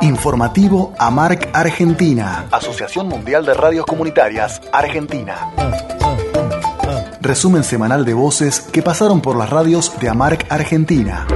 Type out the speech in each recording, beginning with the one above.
Informativo AMARC Argentina, Asociación Mundial de Radios Comunitarias Argentina. Resumen semanal de voces que pasaron por las radios de AMARC Argentina.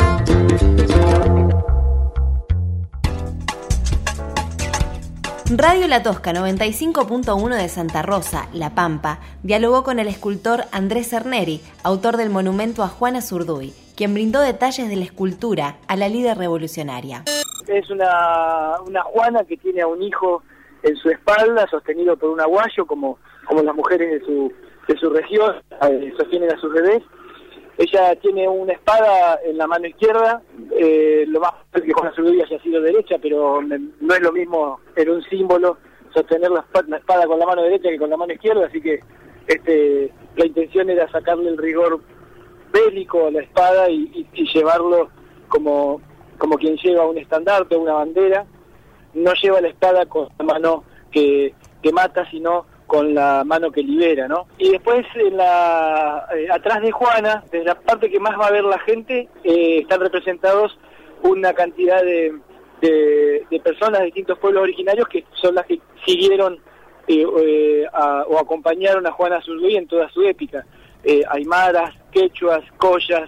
Radio La Tosca 95.1 de Santa Rosa, La Pampa, dialogó con el escultor Andrés Cerneri, autor del monumento a Juana Zurduy, quien brindó detalles de la escultura a la líder revolucionaria. Es una Juana que tiene a un hijo en su espalda, sostenido por un aguayo, como las mujeres de su región sostienen a sus bebés. Ella tiene una espada en la mano izquierda, lo más probable que Juana Zurduy haya sido derecha, pero no es lo mismo, era un símbolo sostener la espada con la mano derecha que con la mano izquierda, así que la intención era sacarle el rigor bélico a la espada y llevarlo como quien lleva un estandarte o una bandera. No lleva la espada con la mano que mata, sino con la mano que libera, ¿no? Y después atrás de Juana, desde la parte que más va a ver la gente, están representados una cantidad de personas de distintos pueblos originarios que son las que siguieron o acompañaron a Juana Zurduy en toda su épica. Aymaras, quechuas, collas,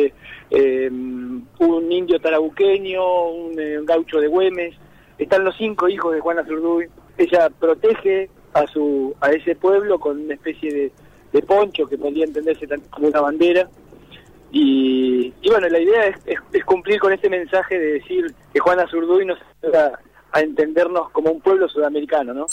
un indio tarabuqueño, un gaucho de Güemes. Están los 5 hijos de Juana Zurduy. Ella protege a ese pueblo con una especie de poncho que podría entenderse como una bandera. Y bueno, la idea es cumplir con este mensaje de decir que Juana Zurduy nos ayuda a entendernos como un pueblo sudamericano, ¿no?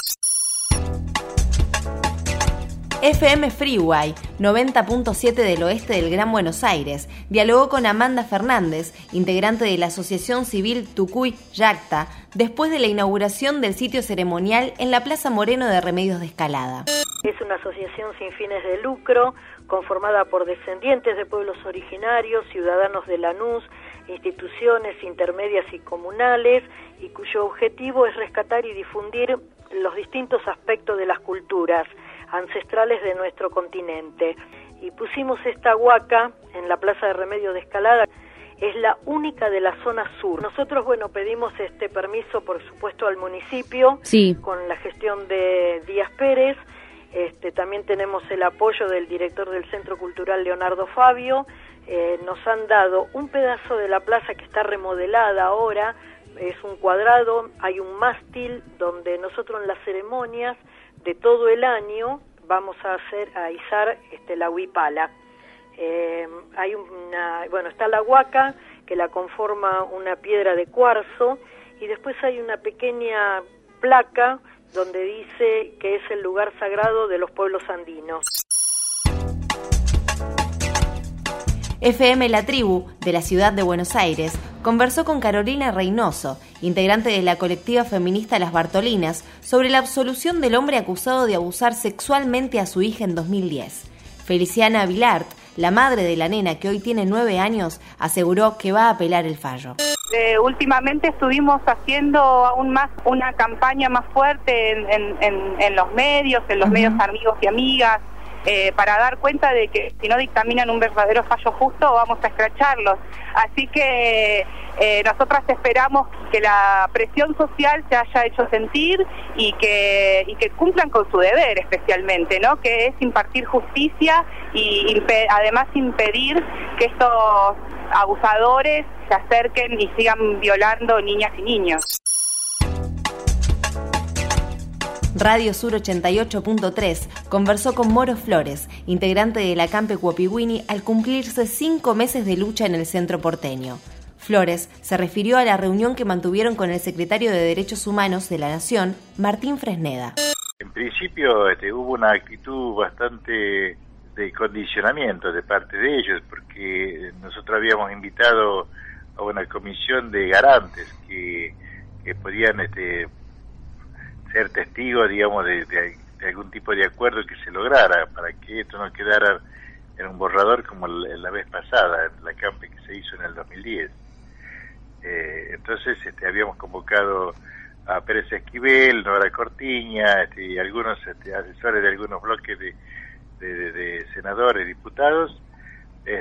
FM Freeway 90.7 del oeste del Gran Buenos Aires dialogó con Amanda Fernández, integrante de la Asociación Civil Tucuy Yacta, después de la inauguración del sitio ceremonial en la Plaza Moreno de Remedios de Escalada. Es una asociación sin fines de lucro, conformada por descendientes de pueblos originarios, ciudadanos de Lanús, instituciones intermedias y comunales, y cuyo objetivo es rescatar y difundir los distintos aspectos de las culturas ancestrales de nuestro continente. Y pusimos esta huaca en la Plaza de Remedios de Escalada. Es la única de la zona sur. Nosotros, pedimos este permiso, por supuesto, al municipio, sí, con la gestión de Díaz Pérez. También tenemos el apoyo del director del Centro Cultural, Leonardo Fabio. Nos han dado un pedazo de la plaza que está remodelada ahora, es un cuadrado, hay un mástil donde nosotros en las ceremonias de todo el año vamos a izar la huipala. Está la huaca, que la conforma una piedra de cuarzo, y después hay una pequeña placa donde dice que es el lugar sagrado de los pueblos andinos. FM La Tribu, de la ciudad de Buenos Aires, conversó con Carolina Reynoso, integrante de la colectiva feminista Las Bartolinas, sobre la absolución del hombre acusado de abusar sexualmente a su hija en 2010. Feliciana Vilart, la madre de la nena que hoy tiene 9 años, aseguró que va a apelar el fallo. Últimamente estuvimos haciendo aún más una campaña más fuerte en los medios, medios amigos y amigas, para dar cuenta de que si no dictaminan un verdadero fallo justo vamos a escracharlos. Así que nosotras esperamos que la presión social se haya hecho sentir y que cumplan con su deber especialmente, ¿no? Que es impartir justicia y además impedir que estos abusadores se acerquen y sigan violando niñas y niños. Radio Sur 88.3 conversó con Moro Flores, integrante de la Campe Cuopigüini, al cumplirse 5 meses de lucha en el centro porteño. Flores se refirió a la reunión que mantuvieron con el secretario de Derechos Humanos de la Nación, Martín Fresneda. En principio hubo una actitud bastante de condicionamiento de parte de ellos, porque nosotros habíamos invitado a una comisión de garantes que podían ser testigos, digamos, de algún tipo de acuerdo que se lograra, para que esto no quedara en un borrador como la vez pasada, en la campe que se hizo en el 2010. Entonces habíamos convocado a Pérez Esquivel, Nora Cortiña, y algunos asesores de algunos bloques de senadores, diputados,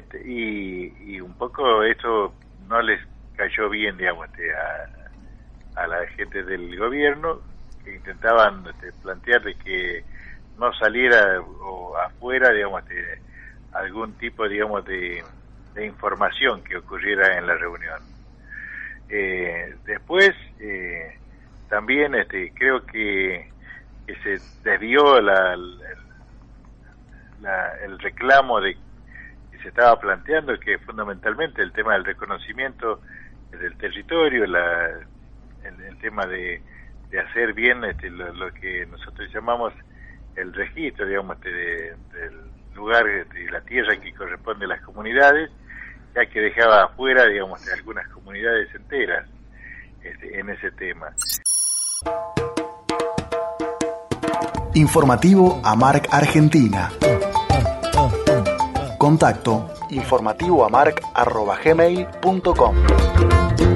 y un poco esto no les cayó bien, digamos, a la gente del gobierno, que intentaban plantear de que no saliera o afuera, digamos, de algún tipo, digamos, de información que ocurriera en la reunión. Después, también creo que se desvió el reclamo que se estaba planteando, que fundamentalmente el tema del reconocimiento del territorio, el tema de hacer bien lo que nosotros llamamos el registro, digamos, del lugar de la tierra que corresponde a las comunidades, ya que dejaba afuera, digamos, de algunas comunidades enteras en ese tema. Informativo AMARC Argentina. Contacto informativoamarc@gmail.com.